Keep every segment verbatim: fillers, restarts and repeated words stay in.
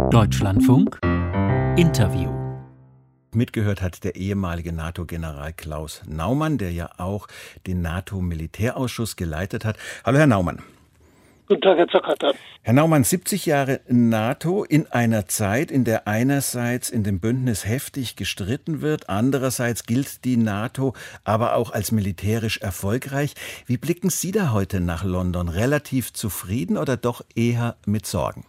Deutschlandfunk Interview. Mitgehört hat der ehemalige NATO-General Klaus Naumann, der ja auch den NATO-Militärausschuss geleitet hat. Hallo, Herr Naumann. Guten Tag, Herr Zockert. Herr Naumann, siebzig Jahre NATO in einer Zeit, in der einerseits in dem Bündnis heftig gestritten wird, andererseits gilt die NATO aber auch als militärisch erfolgreich. Wie blicken Sie da heute nach London? Relativ zufrieden oder doch eher mit Sorgen?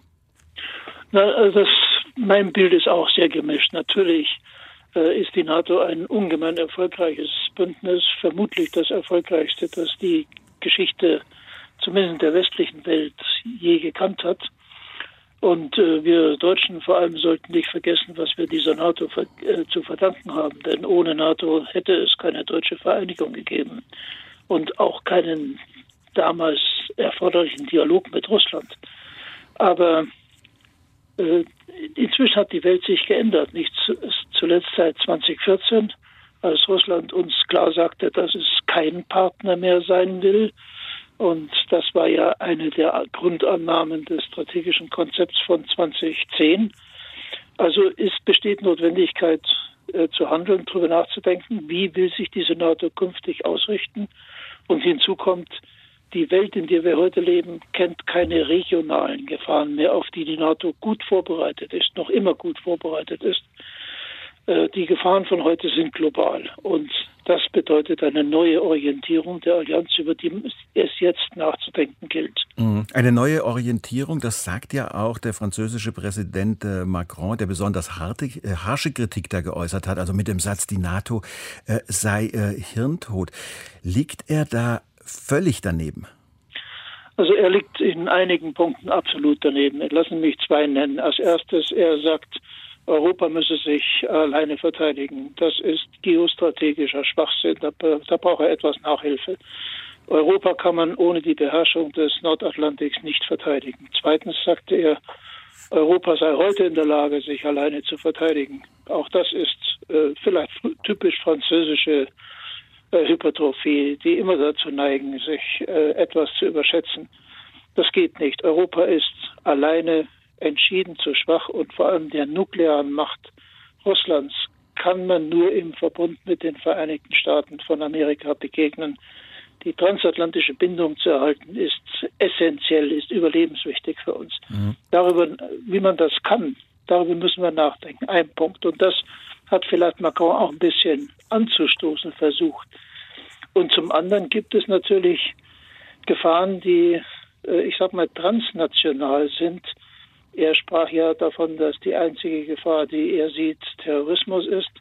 Na, das, mein Bild ist auch sehr gemischt. Natürlich äh, ist die NATO ein ungemein erfolgreiches Bündnis, vermutlich das erfolgreichste, das die Geschichte zumindest in der westlichen Welt je gekannt hat. Und äh, wir Deutschen vor allem sollten nicht vergessen, was wir dieser NATO ver- äh, zu verdanken haben. Denn ohne NATO hätte es keine deutsche Vereinigung gegeben und auch keinen damals erforderlichen Dialog mit Russland. Aber äh, inzwischen hat die Welt sich geändert. Nicht zuletzt seit zwanzig vierzehn, als Russland uns klar sagte, dass es kein Partner mehr sein will. Und das war ja eine der Grundannahmen des strategischen Konzepts von zwanzig zehn. Also es besteht Notwendigkeit äh, zu handeln, darüber nachzudenken, wie will sich diese NATO künftig ausrichten. Und hinzu kommt, die Welt, in der wir heute leben, kennt keine regionalen Gefahren mehr, auf die die NATO gut vorbereitet ist, noch immer gut vorbereitet ist. Äh, die Gefahren von heute sind global. Und das bedeutet eine neue Orientierung der Allianz, über die es jetzt nachzudenken gilt. Eine neue Orientierung, das sagt ja auch der französische Präsident Macron, der besonders harte, harsche Kritik da geäußert hat, also mit dem Satz, die NATO äh, sei äh, hirntot. Liegt er da völlig daneben? Also er liegt in einigen Punkten absolut daneben. Lassen Sie mich zwei nennen. Als erstes, er sagt, Europa müsse sich alleine verteidigen. Das ist geostrategischer Schwachsinn. Da, da braucht er etwas Nachhilfe. Europa kann man ohne die Beherrschung des Nordatlantiks nicht verteidigen. Zweitens sagte er, Europa sei heute in der Lage, sich alleine zu verteidigen. Auch das ist äh, vielleicht typisch französische äh, Hypertrophie, die immer dazu neigen, sich äh, etwas zu überschätzen. Das geht nicht. Europa ist alleine entschieden zu schwach und vor allem der nuklearen Macht Russlands kann man nur im Verbund mit den Vereinigten Staaten von Amerika begegnen. Die transatlantische Bindung zu erhalten ist essentiell, ist überlebenswichtig für uns. Mhm. Darüber, wie man das kann, darüber müssen wir nachdenken. Ein Punkt. Und das hat vielleicht Macron auch ein bisschen anzustoßen versucht. Und zum anderen gibt es natürlich Gefahren, die, ich sag mal, transnational sind. Er sprach ja davon, dass die einzige Gefahr, die er sieht, Terrorismus ist.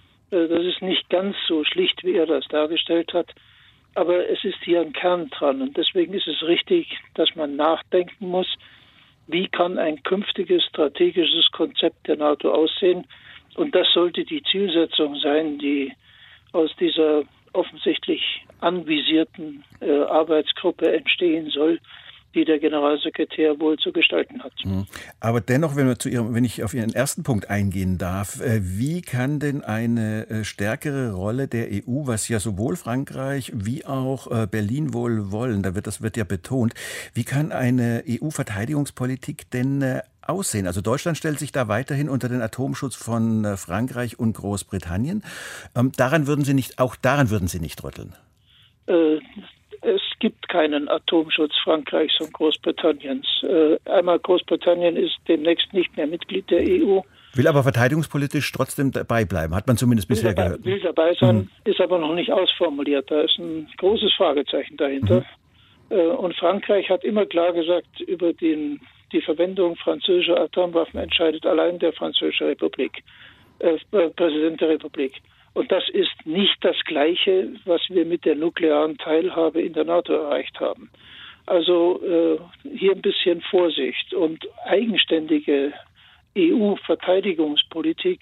Das ist nicht ganz so schlicht, wie er das dargestellt hat. Aber es ist hier ein Kern dran. Und deswegen ist es richtig, dass man nachdenken muss, wie kann ein künftiges strategisches Konzept der NATO aussehen. Und das sollte die Zielsetzung sein, die aus dieser offensichtlich anvisierten äh, Arbeitsgruppe entstehen soll, die der Generalsekretär wohl zu gestalten hat. Aber dennoch, wenn, wir zu Ihrem, wenn ich auf Ihren ersten Punkt eingehen darf, wie kann denn eine stärkere Rolle der E U, was ja sowohl Frankreich wie auch Berlin wohl wollen, da wird, das wird ja betont, wie kann eine E U-Verteidigungspolitik denn aussehen? Also Deutschland stellt sich da weiterhin unter den Atomschutz von Frankreich und Großbritannien. Daran würden Sie nicht, auch daran würden Sie nicht rütteln? Äh, Es gibt keinen Atomschutz Frankreichs und Großbritanniens. Äh, einmal Großbritannien ist demnächst nicht mehr Mitglied der E U. Will aber verteidigungspolitisch trotzdem dabei bleiben, hat man zumindest bisher will dabei, gehört. Will dabei sein, mhm. ist aber noch nicht ausformuliert. Da ist ein großes Fragezeichen dahinter. Mhm. Äh, und Frankreich hat immer klar gesagt, über den, die Verwendung französischer Atomwaffen entscheidet allein der Französische Republik, äh, Präsident der Republik. Und das ist nicht das Gleiche, was wir mit der nuklearen Teilhabe in der NATO erreicht haben. Also äh, hier ein bisschen Vorsicht und eigenständige E U-Verteidigungspolitik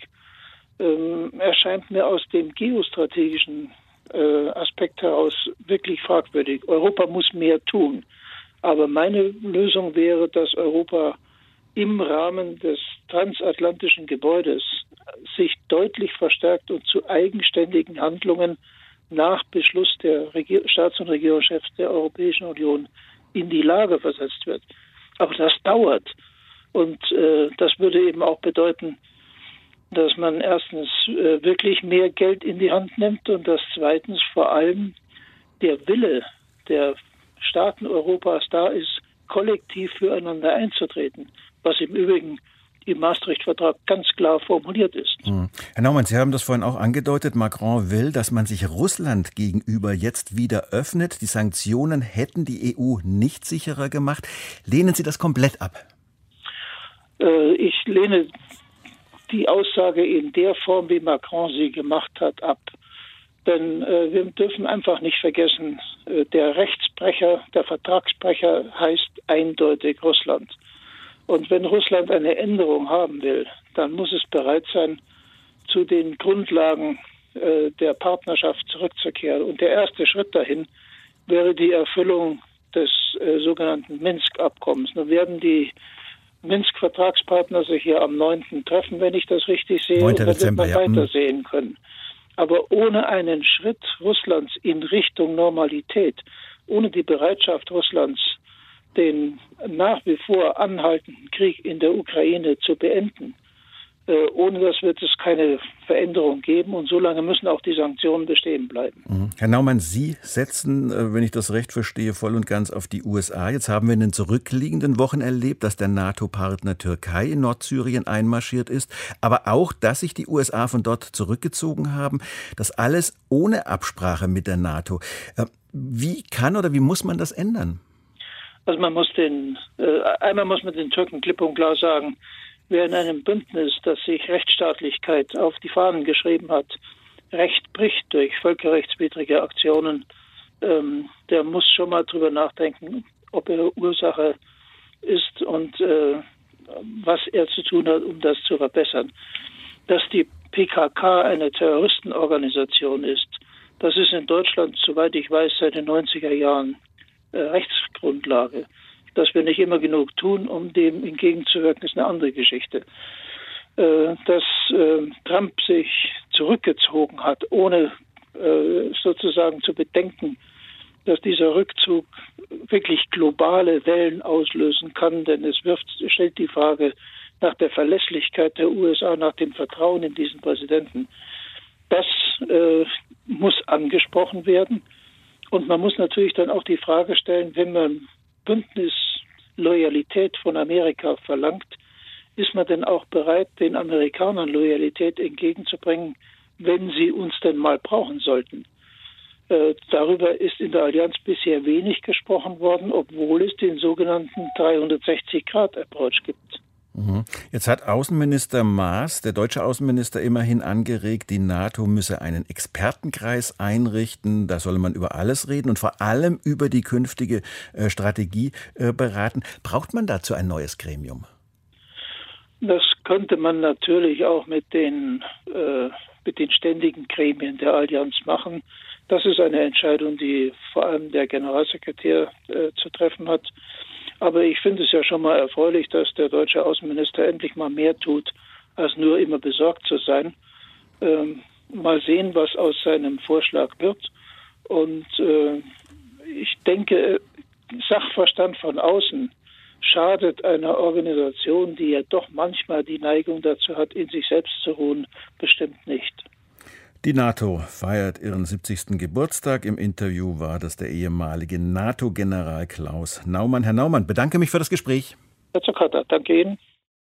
ähm, erscheint mir aus dem geostrategischen äh, Aspekt heraus wirklich fragwürdig. Europa muss mehr tun. Aber meine Lösung wäre, dass Europa im Rahmen des transatlantischen Gebäudes sich deutlich verstärkt und zu eigenständigen Handlungen nach Beschluss der Regier- Staats- und Regierungschefs der Europäischen Union in die Lage versetzt wird. Aber das dauert. Und äh, das würde eben auch bedeuten, dass man erstens äh, wirklich mehr Geld in die Hand nimmt und dass zweitens vor allem der Wille der Staaten Europas da ist, kollektiv füreinander einzutreten, was im Übrigen im Maastricht-Vertrag ganz klar formuliert ist. Hm. Herr Naumann, Sie haben das vorhin auch angedeutet. Macron will, dass man sich Russland gegenüber jetzt wieder öffnet. Die Sanktionen hätten die E U nicht sicherer gemacht. Lehnen Sie das komplett ab? Äh, ich lehne die Aussage in der Form, wie Macron sie gemacht hat, ab. Denn äh, wir dürfen einfach nicht vergessen, äh, der Rechtsbrecher, der Vertragsbrecher heißt eindeutig Russland. Und wenn Russland eine Änderung haben will, dann muss es bereit sein, zu den Grundlagen äh, der Partnerschaft zurückzukehren. Und der erste Schritt dahin wäre die Erfüllung des äh, sogenannten Minsk-Abkommens. Nun werden die Minsk-Vertragspartner sich hier am neunten treffen, wenn ich das richtig sehe, und dann wird man weitersehen können. Aber ohne einen Schritt Russlands in Richtung Normalität, ohne die Bereitschaft Russlands, den nach wie vor anhaltenden Krieg in der Ukraine zu beenden, äh, ohne das wird es keine Veränderung geben und solange müssen auch die Sanktionen bestehen bleiben. Mhm. Herr Naumann, Sie setzen, äh, wenn ich das recht verstehe, voll und ganz auf die U S A. Jetzt haben wir in den zurückliegenden Wochen erlebt, dass der NATO-Partner Türkei in Nordsyrien einmarschiert ist, aber auch, dass sich die U S A von dort zurückgezogen haben. Das alles ohne Absprache mit der NATO. Äh, wie kann oder wie muss man das ändern? Also man muss den, äh, einmal muss man den Türken klipp und klar sagen, wer in einem Bündnis, das sich Rechtsstaatlichkeit auf die Fahnen geschrieben hat, Recht bricht durch völkerrechtswidrige Aktionen, ähm, der muss schon mal drüber nachdenken, ob er Ursache ist und äh, was er zu tun hat, um das zu verbessern. Dass die P K K eine Terroristenorganisation ist, das ist in Deutschland, soweit ich weiß, seit den neunziger Jahren äh, Rechtsgrundlage. Dass wir nicht immer genug tun, um dem entgegenzuwirken, ist eine andere Geschichte. Äh, dass äh, Trump sich zurückgezogen hat, ohne äh, sozusagen zu bedenken, dass dieser Rückzug wirklich globale Wellen auslösen kann, denn es wirft, stellt die Frage nach der Verlässlichkeit der U S A, nach dem Vertrauen in diesen Präsidenten. Das äh, muss angesprochen werden. Und man muss natürlich dann auch die Frage stellen, wenn man Bündnisloyalität von Amerika verlangt, ist man denn auch bereit, den Amerikanern Loyalität entgegenzubringen, wenn sie uns denn mal brauchen sollten? Äh, darüber ist in der Allianz bisher wenig gesprochen worden, obwohl es den sogenannten dreihundertsechzig Grad Approach gibt. Jetzt hat Außenminister Maas, der deutsche Außenminister, immerhin angeregt, die NATO müsse einen Expertenkreis einrichten. Da solle man über alles reden und vor allem über die künftige äh, Strategie äh, beraten. Braucht man dazu ein neues Gremium? Das könnte man natürlich auch mit den, äh, mit den ständigen Gremien der Allianz machen. Das ist eine Entscheidung, die vor allem der Generalsekretär äh, zu treffen hat. Aber ich finde es ja schon mal erfreulich, dass der deutsche Außenminister endlich mal mehr tut, als nur immer besorgt zu sein. Ähm, mal sehen, was aus seinem Vorschlag wird. Und äh, ich denke, Sachverstand von außen schadet einer Organisation, die ja doch manchmal die Neigung dazu hat, in sich selbst zu ruhen, bestimmt nicht. Die NATO feiert ihren siebzigsten Geburtstag. Im Interview war das der ehemalige NATO-General Klaus Naumann. Herr Naumann, bedanke mich für das Gespräch. Herr Zuckhatter, danke Ihnen.